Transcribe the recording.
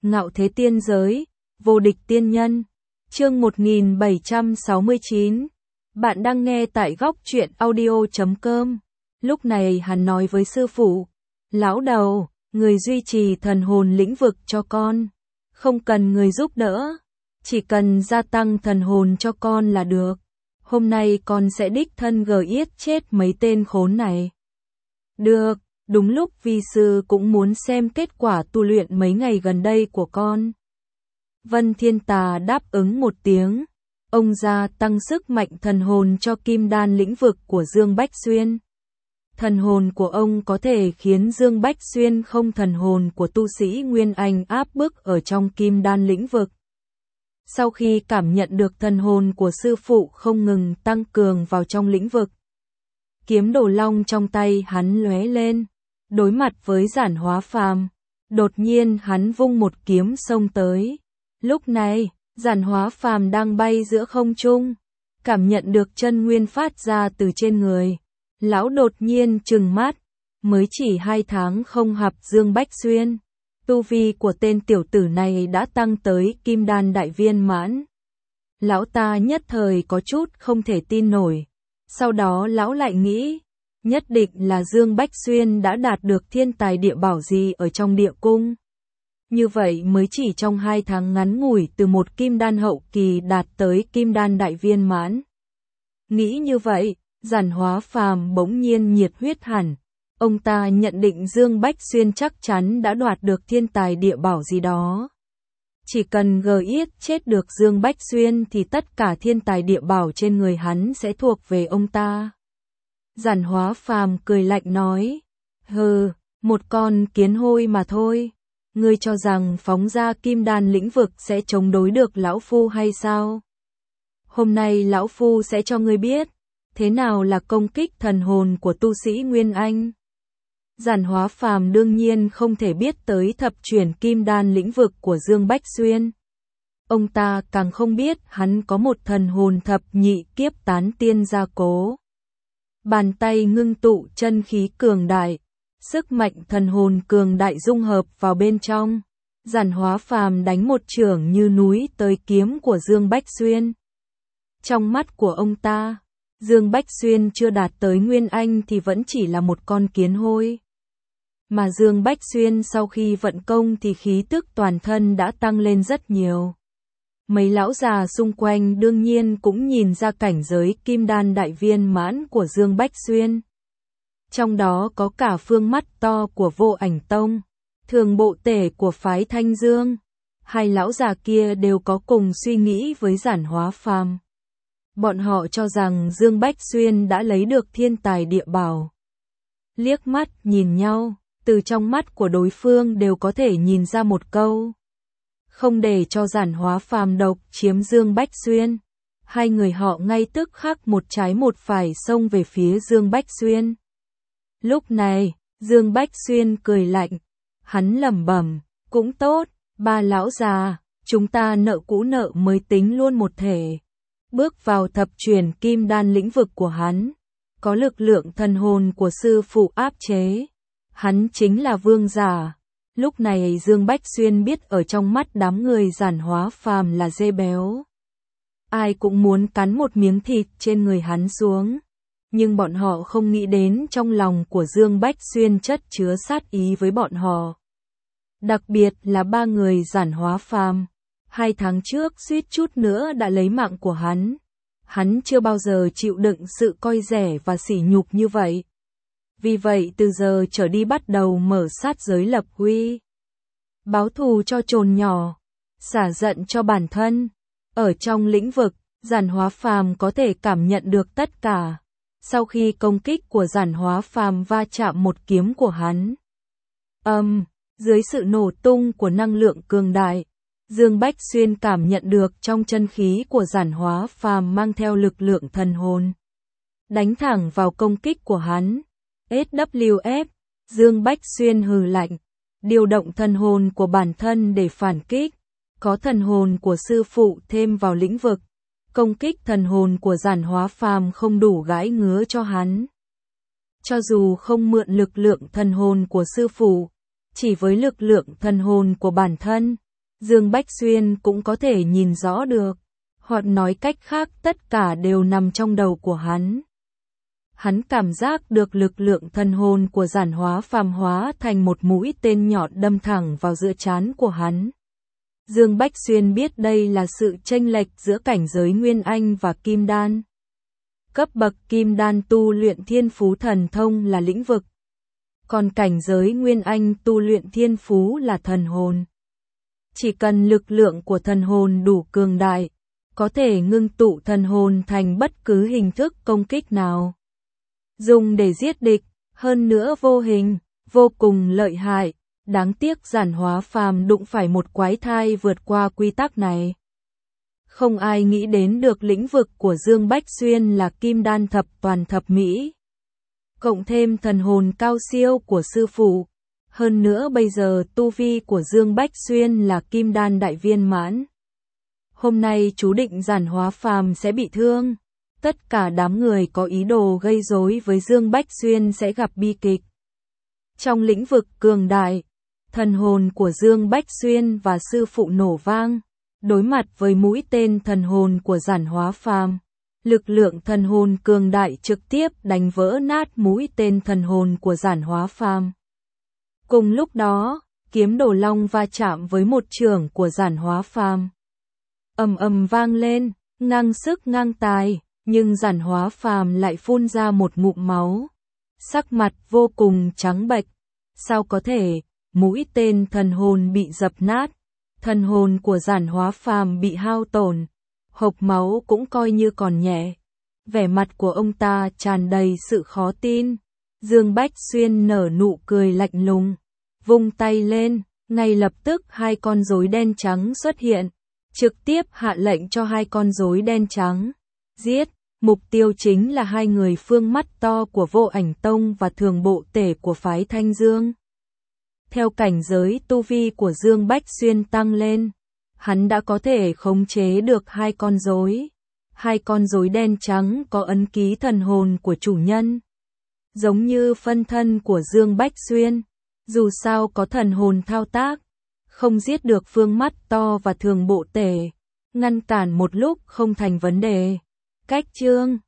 Ngạo thế tiên giới, vô địch tiên nhân. Chương 1769. Bạn đang nghe tại góc truyện audio.com. Lúc này hắn nói với sư phụ, lão đầu, người duy trì thần hồn lĩnh vực cho con, không cần người giúp đỡ, chỉ cần gia tăng thần hồn cho con là được. Hôm nay con sẽ đích thân giết chết mấy tên khốn này. Được, đúng lúc vi sư cũng muốn xem kết quả tu luyện mấy ngày gần đây của con. Vân Thiên Tà đáp ứng một tiếng. Ông gia tăng sức mạnh thần hồn cho kim đan lĩnh vực của Dương Bách Xuyên. Thần hồn của ông có thể khiến Dương Bách Xuyên không thần hồn của tu sĩ Nguyên Anh áp bức ở trong kim đan lĩnh vực. Sau khi cảm nhận được thần hồn của sư phụ không ngừng tăng cường vào trong lĩnh vực, kiếm đồ long trong tay hắn lóe lên, đối mặt với Giản Hóa Phàm, đột nhiên hắn vung một kiếm xông tới. Lúc này, Giản Hóa Phàm đang bay giữa không trung, cảm nhận được chân nguyên phát ra từ trên người. Lão đột nhiên trừng mắt, mới chỉ 2 tháng không gặp Dương Bách Xuyên, tu vi của tên tiểu tử này đã tăng tới kim đan đại viên mãn. Lão ta nhất thời có chút không thể tin nổi, sau đó lão lại nghĩ, nhất định là Dương Bách Xuyên đã đạt được thiên tài địa bảo gì ở trong địa cung. Như vậy mới chỉ trong 2 tháng ngắn ngủi từ một kim đan hậu kỳ đạt tới kim đan đại viên mãn. Nghĩ như vậy, Giản Hóa Phàm bỗng nhiên nhiệt huyết hẳn. Ông ta nhận định Dương Bách Xuyên chắc chắn đã đoạt được thiên tài địa bảo gì đó. Chỉ cần giết chết được Dương Bách Xuyên thì tất cả thiên tài địa bảo trên người hắn sẽ thuộc về ông ta. Giản Hóa Phàm cười lạnh nói, hừ, một con kiến hôi mà thôi. Ngươi cho rằng phóng ra kim đan lĩnh vực sẽ chống đối được lão phu hay sao? Hôm nay lão phu sẽ cho ngươi biết, thế nào là công kích thần hồn của tu sĩ Nguyên Anh. Giản Hóa Phàm đương nhiên không thể biết tới thập chuyển kim đan lĩnh vực của Dương Bách Xuyên. Ông ta càng không biết hắn có một thần hồn thập nhị kiếp tán tiên gia cố. Bàn tay ngưng tụ chân khí cường đại, sức mạnh thần hồn cường đại dung hợp vào bên trong. Giản Hóa Phàm đánh một chưởng như núi tới kiếm của Dương Bách Xuyên. Trong mắt của ông ta, Dương Bách Xuyên chưa đạt tới Nguyên Anh thì vẫn chỉ là một con kiến hôi. Mà Dương Bách Xuyên sau khi vận công thì khí tức toàn thân đã tăng lên rất nhiều. Mấy lão già xung quanh đương nhiên cũng nhìn ra cảnh giới kim đan đại viên mãn của Dương Bách Xuyên. Trong đó có cả phương mắt to của Vô Ảnh Tông, thường bộ tể của phái Thanh Dương. Hai lão già kia đều có cùng suy nghĩ với Giản Hóa Phàm. Bọn họ cho rằng Dương Bách Xuyên đã lấy được thiên tài địa bảo. Liếc mắt nhìn nhau, từ trong mắt của đối phương đều có thể nhìn ra một câu. Không để cho Giản Hóa Phàm độc chiếm Dương Bách Xuyên, hai người họ ngay tức khắc một trái một phải xông về phía Dương Bách Xuyên. Lúc này, Dương Bách Xuyên cười lạnh, hắn lẩm bẩm, cũng tốt, ba lão già, chúng ta nợ cũ nợ mới tính luôn một thể. Bước vào thập chuyển kim đan lĩnh vực của hắn, có lực lượng thần hồn của sư phụ áp chế. Hắn chính là vương giả. Lúc này Dương Bách Xuyên biết ở trong mắt đám người Giản Hóa Phàm là dê béo. Ai cũng muốn cắn một miếng thịt trên người hắn xuống. Nhưng bọn họ không nghĩ đến trong lòng của Dương Bách Xuyên chất chứa sát ý với bọn họ. Đặc biệt là ba người Giản Hóa Phàm. 2 tháng trước suýt chút nữa đã lấy mạng của hắn. Hắn chưa bao giờ chịu đựng sự coi rẻ và sỉ nhục như vậy. Vì vậy từ giờ trở đi bắt đầu mở sát giới lập uy. Báo thù cho trồn nhỏ, xả giận cho bản thân. Ở trong lĩnh vực, Giản Hóa Phàm có thể cảm nhận được tất cả. Sau khi công kích của Giản Hóa Phàm va chạm một kiếm của hắn. Dưới sự nổ tung của năng lượng cường đại, Dương Bách Xuyên cảm nhận được trong chân khí của Giản Hóa Phàm mang theo lực lượng thần hồn. Đánh thẳng vào công kích của hắn. SWF, Dương Bách Xuyên hừ lạnh, điều động thần hồn của bản thân để phản kích. Có thần hồn của sư phụ thêm vào lĩnh vực. Công kích thần hồn của Giản Hóa Phàm không đủ gãi ngứa cho hắn. Cho dù không mượn lực lượng thần hồn của sư phụ, chỉ với lực lượng thần hồn của bản thân, Dương Bách Xuyên cũng có thể nhìn rõ được, hoặc nói cách khác tất cả đều nằm trong đầu của hắn. Hắn cảm giác được lực lượng thần hồn của Giản Hóa Phàm hóa thành một mũi tên nhọn đâm thẳng vào giữa trán của hắn. Dương Bách Xuyên biết đây là sự chênh lệch giữa cảnh giới Nguyên Anh và Kim Đan. Cấp bậc Kim Đan tu luyện thiên phú thần thông là lĩnh vực, còn cảnh giới Nguyên Anh tu luyện thiên phú là thần hồn. Chỉ cần lực lượng của thần hồn đủ cường đại, có thể ngưng tụ thần hồn thành bất cứ hình thức công kích nào. Dùng để giết địch, hơn nữa vô hình, vô cùng lợi hại. Đáng tiếc Giản Hóa Phàm đụng phải một quái thai vượt qua quy tắc này. Không ai nghĩ đến được lĩnh vực của Dương Bách Xuyên là Kim Đan thập toàn thập mỹ. Cộng thêm thần hồn cao siêu của sư phụ. Hơn nữa bây giờ tu vi của Dương Bách Xuyên là Kim Đan đại viên mãn. Hôm nay chú định Giản Hóa Phàm sẽ bị thương. Tất cả đám người có ý đồ gây rối với Dương Bách Xuyên sẽ gặp bi kịch. Trong lĩnh vực cường đại, thần hồn của Dương Bách Xuyên và sư phụ nổ vang, đối mặt với mũi tên thần hồn của Giản Hóa Phàm. Lực lượng thần hồn cường đại trực tiếp đánh vỡ nát mũi tên thần hồn của Giản Hóa Phàm. Cùng lúc đó, kiếm Đồ Long va chạm với một chưởng của Giản Hóa Phàm. Ầm ầm vang lên, ngang sức ngang tài, nhưng Giản Hóa Phàm lại phun ra một ngụm máu. Sắc mặt vô cùng trắng bệch. Sao có thể, mũi tên thần hồn bị dập nát, thần hồn của Giản Hóa Phàm bị hao tổn, hộc máu cũng coi như còn nhẹ. Vẻ mặt của ông ta tràn đầy sự khó tin. Dương Bách Xuyên nở nụ cười lạnh lùng, vung tay lên, ngay lập tức hai con rối đen trắng xuất hiện, trực tiếp hạ lệnh cho hai con rối đen trắng giết. Mục tiêu chính là hai người phương mắt to của Vô Ảnh Tông và Thường Bộ Tể của phái Thanh Dương. Theo cảnh giới tu vi của Dương Bách Xuyên tăng lên, hắn đã có thể khống chế được hai con rối. Hai con rối đen trắng có ấn ký thần hồn của chủ nhân, giống như phân thân của Dương Bách Xuyên. Dù sao có thần hồn thao tác, không giết được phương mắt to và Thường Bộ Tể, ngăn cản một lúc không thành vấn đề. Cách chương